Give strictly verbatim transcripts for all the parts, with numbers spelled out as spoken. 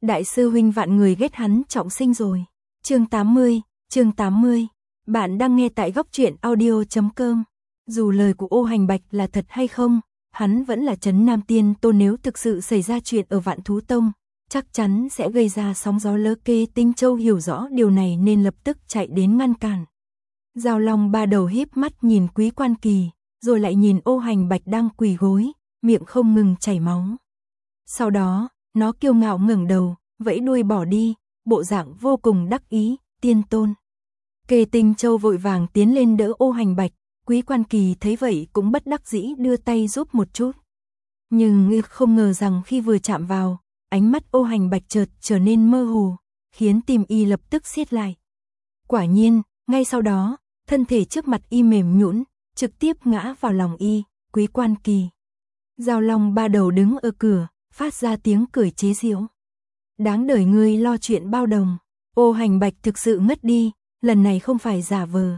đại sư huynh vạn người ghét hắn trọng sinh rồi. Chương tám mươi, chương tám mươi. Bạn đang nghe tại góc truyện audio chấm com. Dù lời của Ô Hành Bạch là thật hay không, hắn vẫn là Trấn Nam Tiên Tôn, nếu thực sự xảy ra chuyện ở Vạn Thú Tông, chắc chắn sẽ gây ra sóng gió lớn. Kê Tinh Châu hiểu rõ điều này nên lập tức chạy đến ngăn cản. Giao Long ba đầu híp mắt nhìn Quý Quan Kỳ, rồi lại nhìn Ô Hành Bạch đang quỳ gối, miệng không ngừng chảy máu. Sau đó, nó kiêu ngạo ngẩng đầu, vẫy đuôi bỏ đi, bộ dạng vô cùng đắc ý. Tiên Tôn. Kê Tinh Châu vội vàng tiến lên đỡ Ô Hành Bạch, Quý Quan Kỳ thấy vậy cũng bất đắc dĩ đưa tay giúp một chút. Nhưng không ngờ rằng khi vừa chạm vào, ánh mắt Ô Hành Bạch chợt trở nên mơ hồ, khiến tim y lập tức siết lại. Quả nhiên, ngay sau đó, thân thể trước mặt y mềm nhũn, trực tiếp ngã vào lòng y. Quý Quan Kỳ. Giao Long ba đầu đứng ở cửa, phát ra tiếng cười chế giễu. Đáng đời ngươi lo chuyện bao đồng. Ô Hành Bạch thực sự ngất đi, lần này không phải giả vờ.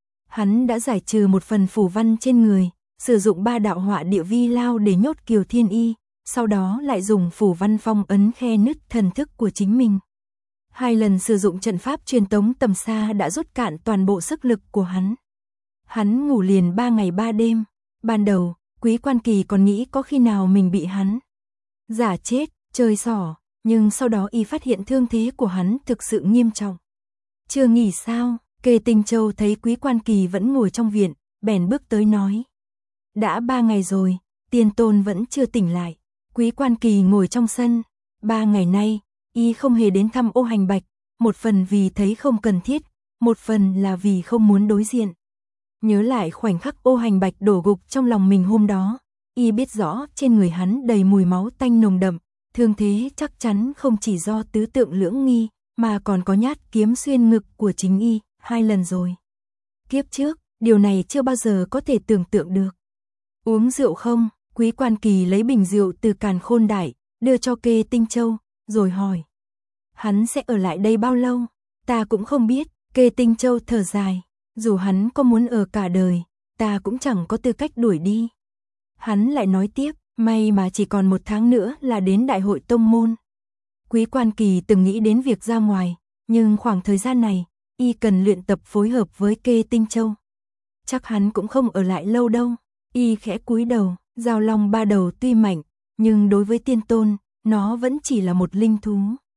Hắn đã giải trừ một phần phù văn trên người, sử dụng ba đạo họa địa vi lao để nhốt Kiều Thiên Y, sau đó lại dùng phù văn phong ấn khe nứt thần thức của chính mình. Hai lần sử dụng trận pháp truyền tống tầm xa đã rút cạn toàn bộ sức lực của hắn. Hắn ngủ liền ba ngày ba đêm. Ban đầu, Quý Quan Kỳ còn nghĩ có khi nào mình bị hắn giả chết, chơi xỏ, nhưng sau đó y phát hiện thương thế của hắn thực sự nghiêm trọng. Chưa nghỉ sao? Kê Tinh Châu thấy Quý Quan Kỳ vẫn ngồi trong viện, bèn bước tới nói. Đã ba ngày rồi, Tiên Tôn vẫn chưa tỉnh lại. Quý Quan Kỳ ngồi trong sân. Ba ngày nay, y không hề đến thăm Ô Hành Bạch, một phần vì thấy không cần thiết, một phần là vì không muốn đối diện. Nhớ lại khoảnh khắc Ô Hành Bạch đổ gục trong lòng mình hôm đó, y biết rõ trên người hắn đầy mùi máu tanh nồng đậm, thương thế chắc chắn không chỉ do tứ tượng lưỡng nghi, mà còn có nhát kiếm xuyên ngực của chính y, hai lần rồi. Kiếp trước, điều này chưa bao giờ có thể tưởng tượng được. Uống rượu không? Quý Quan Kỳ lấy bình rượu từ càn khôn đại, đưa cho Kê Tinh Châu, rồi hỏi. Hắn sẽ ở lại đây bao lâu? Ta cũng không biết. Kê Tinh Châu thở dài. Dù hắn có muốn ở cả đời, ta cũng chẳng có tư cách đuổi đi. Hắn lại nói tiếp, may mà chỉ còn một tháng nữa là đến đại hội tông môn. Quý Quan Kỳ từng nghĩ đến việc ra ngoài, nhưng khoảng thời gian này, y cần luyện tập phối hợp với Kê Tinh Châu. Chắc hắn cũng không ở lại lâu đâu. Y khẽ cúi đầu. Giao Long ba đầu tuy mạnh, nhưng đối với Tiên Tôn, nó vẫn chỉ là một linh thú.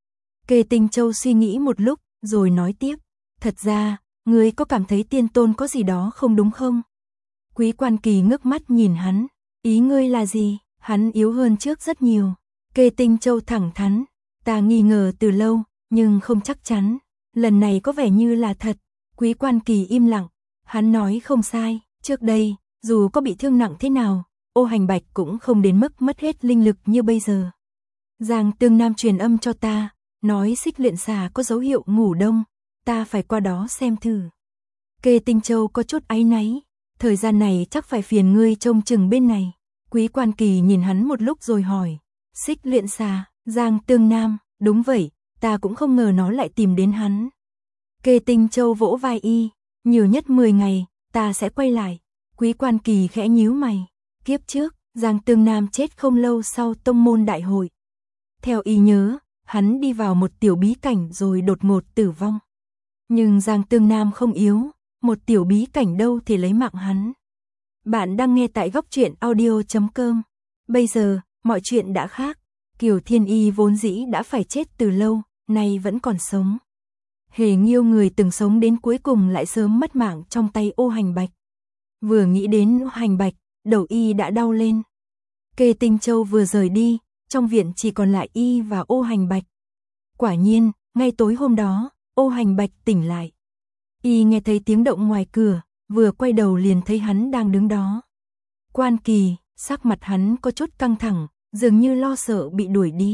Kê Tinh Châu suy nghĩ một lúc, rồi nói tiếp. Thật ra, ngươi có cảm thấy Tiên Tôn có gì đó không đúng không? Quý Quan Kỳ ngước mắt nhìn hắn. Ý ngươi là gì? Hắn yếu hơn trước rất nhiều. Kê Tinh Châu thẳng thắn. Ta nghi ngờ từ lâu, nhưng không chắc chắn. Lần này có vẻ như là thật. Quý Quan Kỳ im lặng. Hắn nói không sai. Trước đây, dù có bị thương nặng thế nào, Ô Hành Bạch cũng không đến mức mất hết linh lực như bây giờ. Giang Tương Nam truyền âm cho ta, nói Xích Luyện Xà có dấu hiệu ngủ đông, ta phải qua đó xem thử. Kê Tinh Châu có chút áy náy, thời gian này chắc phải phiền ngươi trông chừng bên này. Quý Quan Kỳ nhìn hắn một lúc rồi hỏi. Xích Luyện Xà, Giang Tương Nam, đúng vậy, ta cũng không ngờ nó lại tìm đến hắn. Kê Tinh Châu vỗ vai y, nhiều nhất mười ngày, ta sẽ quay lại. Quý Quan Kỳ khẽ nhíu mày. Kiếp trước, Giang Tương Nam chết không lâu sau tông môn đại hội. Theo y nhớ, hắn đi vào một tiểu bí cảnh rồi đột ngột tử vong. Nhưng Giang Tương Nam không yếu, một tiểu bí cảnh đâu thể lấy mạng hắn. Bạn đang nghe tại góc truyện audio chấm com. Bây giờ, mọi chuyện đã khác. Kiều Thiên Y vốn dĩ đã phải chết từ lâu, nay vẫn còn sống. Hề Nghiêu người từng sống đến cuối cùng lại sớm mất mạng trong tay Ô Hành Bạch. Vừa nghĩ đến Ô Hành Bạch, đầu y đã đau lên. Kê Tinh Châu vừa rời đi, trong viện chỉ còn lại y và Ô Hành Bạch. Quả nhiên, ngay tối hôm đó, Ô Hành Bạch tỉnh lại. Y nghe thấy tiếng động ngoài cửa, vừa quay đầu liền thấy hắn đang đứng đó. Quan Kỳ, sắc mặt hắn có chút căng thẳng, dường như lo sợ bị đuổi đi.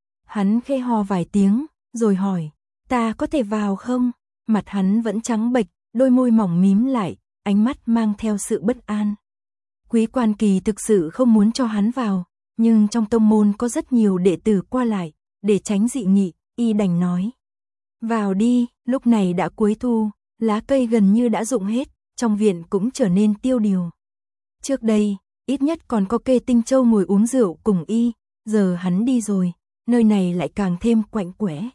Hắn khẽ ho vài tiếng, rồi hỏi, ta có thể vào không? Mặt hắn vẫn trắng bệch, đôi môi mỏng mím lại, ánh mắt mang theo sự bất an. Quý Quan Kỳ thực sự không muốn cho hắn vào, nhưng trong tông môn có rất nhiều đệ tử qua lại, để tránh dị nghị, y đành nói. Vào đi. Lúc này đã cuối thu, lá cây gần như đã rụng hết, trong viện cũng trở nên tiêu điều. Trước đây, ít nhất còn có Kê Tinh Châu ngồi uống rượu cùng y, giờ hắn đi rồi, nơi này lại càng thêm quạnh quẽ.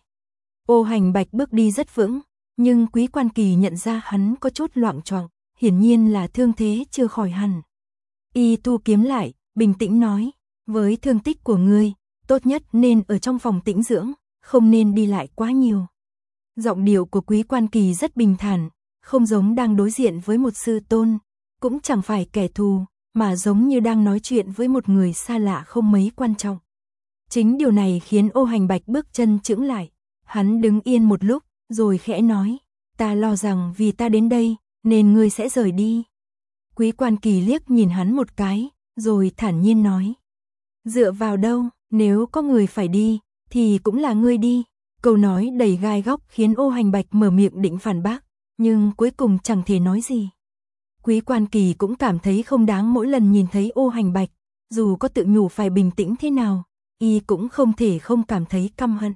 Ô Hành Bạch bước đi rất vững, nhưng Quý Quan Kỳ nhận ra hắn có chút loạng choạng, hiển nhiên là thương thế chưa khỏi hẳn. Y thu kiếm lại, bình tĩnh nói, với thương tích của ngươi, tốt nhất nên ở trong phòng tĩnh dưỡng, không nên đi lại quá nhiều. Giọng điệu của Quý Quan Kỳ rất bình thản, không giống đang đối diện với một sư tôn, cũng chẳng phải kẻ thù, mà giống như đang nói chuyện với một người xa lạ không mấy quan trọng. Chính điều này khiến Ô Hành Bạch bước chân chững lại, hắn đứng yên một lúc, rồi khẽ nói, ta lo rằng vì ta đến đây, nên ngươi sẽ rời đi. Quý Quan Kỳ liếc nhìn hắn một cái, rồi thản nhiên nói, dựa vào đâu, nếu có người phải đi, thì cũng là ngươi đi. Câu nói đầy gai góc khiến Ô Hành Bạch mở miệng định phản bác, nhưng cuối cùng chẳng thể nói gì. Quý Quan Kỳ cũng cảm thấy không đáng mỗi lần nhìn thấy Ô Hành Bạch, dù có tự nhủ phải bình tĩnh thế nào, y cũng không thể không cảm thấy căm hận.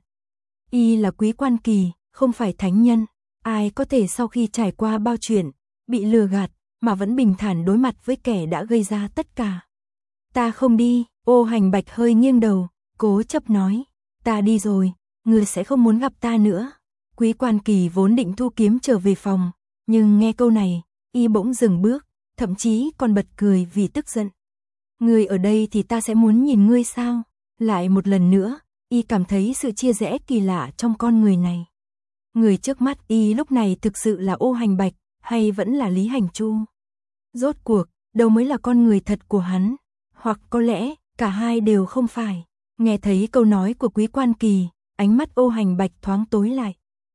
Y là Quý Quan Kỳ, không phải thánh nhân, ai có thể sau khi trải qua bao chuyện, bị lừa gạt, mà vẫn bình thản đối mặt với kẻ đã gây ra tất cả. Ta không đi, Ô Hành Bạch hơi nghiêng đầu, cố chấp nói, ta đi rồi, ngươi sẽ không muốn gặp ta nữa. Quý Quan Kỳ vốn định thu kiếm trở về phòng, nhưng nghe câu này, y bỗng dừng bước, thậm chí còn bật cười vì tức giận. Ngươi ở đây thì ta sẽ muốn nhìn ngươi sao? Lại một lần nữa, y cảm thấy sự chia rẽ kỳ lạ trong con người này. Người trước mắt y lúc này thực sự là Ô Hành Bạch, hay vẫn là Lý Hành Chu? Rốt cuộc, đâu mới là con người thật của hắn? Hoặc có lẽ, cả hai đều không phải. Nghe thấy câu nói của Quý Quan Kỳ, ánh mắt Ô Hành Bạch thoáng tối lại.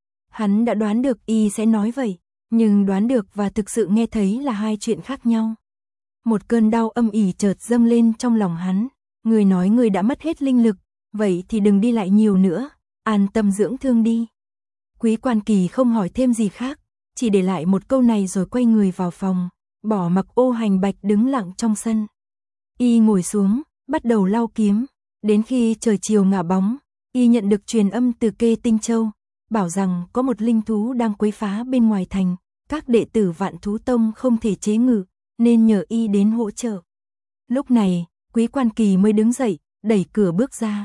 Hắn đã đoán được y sẽ nói vậy, nhưng đoán được và thực sự nghe thấy là hai chuyện khác nhau. Một cơn đau âm ỉ chợt dâng lên trong lòng hắn. Người nói người đã mất hết linh lực, vậy thì đừng đi lại nhiều nữa, an tâm dưỡng thương đi. Quý Quan Kỳ không hỏi thêm gì khác, chỉ để lại một câu này rồi quay người vào phòng, bỏ mặc Ô Hành Bạch đứng lặng trong sân. Y ngồi xuống, bắt đầu lau kiếm, đến khi trời chiều ngả bóng, y nhận được truyền âm từ Kê Tinh Châu, bảo rằng có một linh thú đang quấy phá bên ngoài thành, các đệ tử Vạn Thú Tông không thể chế ngự, nên nhờ y đến hỗ trợ. Lúc này, Quý Quan Kỳ mới đứng dậy, đẩy cửa bước ra.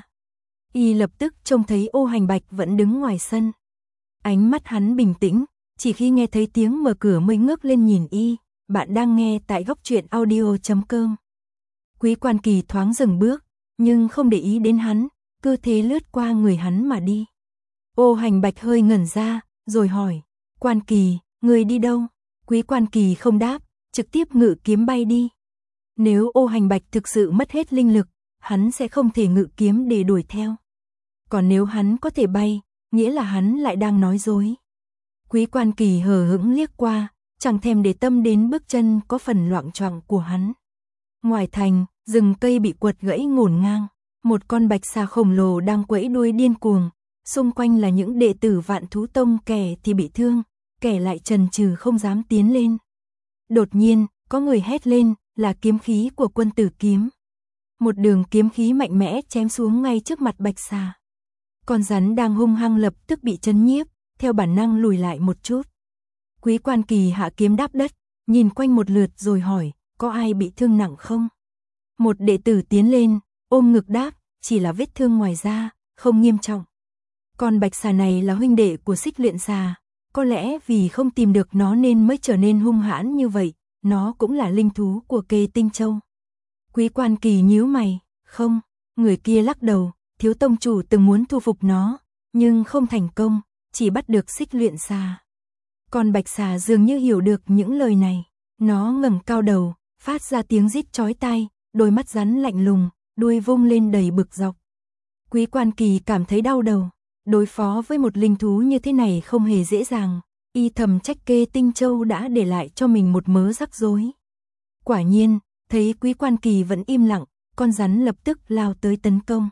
Y lập tức trông thấy Ô Hành Bạch vẫn đứng ngoài sân. Ánh mắt hắn bình tĩnh, chỉ khi nghe thấy tiếng mở cửa mới ngước lên nhìn y. Bạn đang nghe tại góc truyện audio chấm com. Quý Quan Kỳ thoáng dừng bước, nhưng không để ý đến hắn, cứ thế lướt qua người hắn mà đi. Ô Hành Bạch hơi ngẩn ra, rồi hỏi, Quan Kỳ, người đi đâu? Quý Quan Kỳ không đáp, trực tiếp ngự kiếm bay đi. Nếu Ô Hành Bạch thực sự mất hết linh lực, hắn sẽ không thể ngự kiếm để đuổi theo. Còn nếu hắn có thể bay, nghĩa là hắn lại đang nói dối. Quý Quan Kỳ hờ hững liếc qua, chẳng thèm để tâm đến bước chân có phần loạng choạng của hắn. Ngoài thành, rừng cây bị quật gãy ngổn ngang, một con bạch xà khổng lồ đang quẫy đuôi điên cuồng, xung quanh là những đệ tử Vạn Thú Tông, kẻ thì bị thương, kẻ lại chần chừ không dám tiến lên. Đột nhiên, có người hét lên, là kiếm khí của Quân Tử Kiếm. Một đường kiếm khí mạnh mẽ chém xuống ngay trước mặt bạch xà. Con rắn đang hung hăng lập tức bị chấn nhiếp, theo bản năng lùi lại một chút. Quý Quan Kỳ hạ kiếm đáp đất, nhìn quanh một lượt rồi hỏi, có ai bị thương nặng không? Một đệ tử tiến lên, ôm ngực đáp, chỉ là vết thương ngoài da, không nghiêm trọng. Con bạch xà này là huynh đệ của Xích Luyện Xà, có lẽ vì không tìm được nó nên mới trở nên hung hãn như vậy, nó cũng là linh thú của Kê Tinh Châu. Quý Quan Kỳ nhíu mày, không, người kia lắc đầu, thiếu tông chủ từng muốn thu phục nó, nhưng không thành công, chỉ bắt được Xích Luyện Xà. Con bạch xà dường như hiểu được những lời này, nó ngẩng cao đầu, phát ra tiếng rít chói tai, đôi mắt rắn lạnh lùng, đuôi vung lên đầy bực dọc. Quý Quan Kỳ cảm thấy đau đầu, đối phó với một linh thú như thế này không hề dễ dàng, y thầm trách Kê Tinh Châu đã để lại cho mình một mớ rắc rối. Quả nhiên, thấy Quý Quan Kỳ vẫn im lặng, con rắn lập tức lao tới tấn công.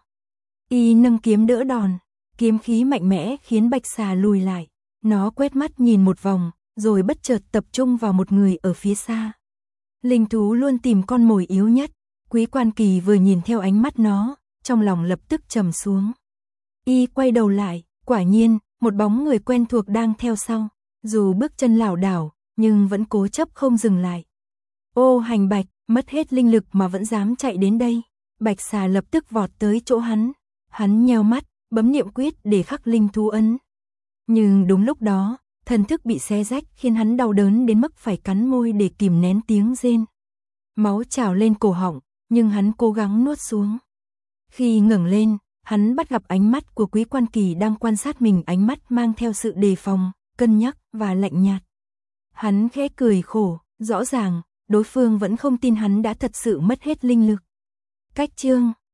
Y nâng kiếm đỡ đòn, kiếm khí mạnh mẽ khiến bạch xà lùi lại. Nó quét mắt nhìn một vòng, rồi bất chợt tập trung vào một người ở phía xa. Linh thú luôn tìm con mồi yếu nhất. Quý Quan Kỳ vừa nhìn theo ánh mắt nó, trong lòng lập tức trầm xuống. Y quay đầu lại, quả nhiên, một bóng người quen thuộc đang theo sau. Dù bước chân lảo đảo, nhưng vẫn cố chấp không dừng lại. Ô Hành Bạch, mất hết linh lực mà vẫn dám chạy đến đây. Bạch xà lập tức vọt tới chỗ hắn. Hắn nheo mắt, bấm niệm quyết để khắc linh thú ấn. Nhưng đúng lúc đó, thần thức bị xé rách khiến hắn đau đớn đến mức phải cắn môi để kìm nén tiếng rên. Máu trào lên cổ họng, nhưng hắn cố gắng nuốt xuống. Khi ngẩng lên, hắn bắt gặp ánh mắt của Quý Quan Kỳ đang quan sát mình, ánh mắt mang theo sự đề phòng, cân nhắc và lạnh nhạt. Hắn khẽ cười khổ, rõ ràng, đối phương vẫn không tin hắn đã thật sự mất hết linh lực. Cách chương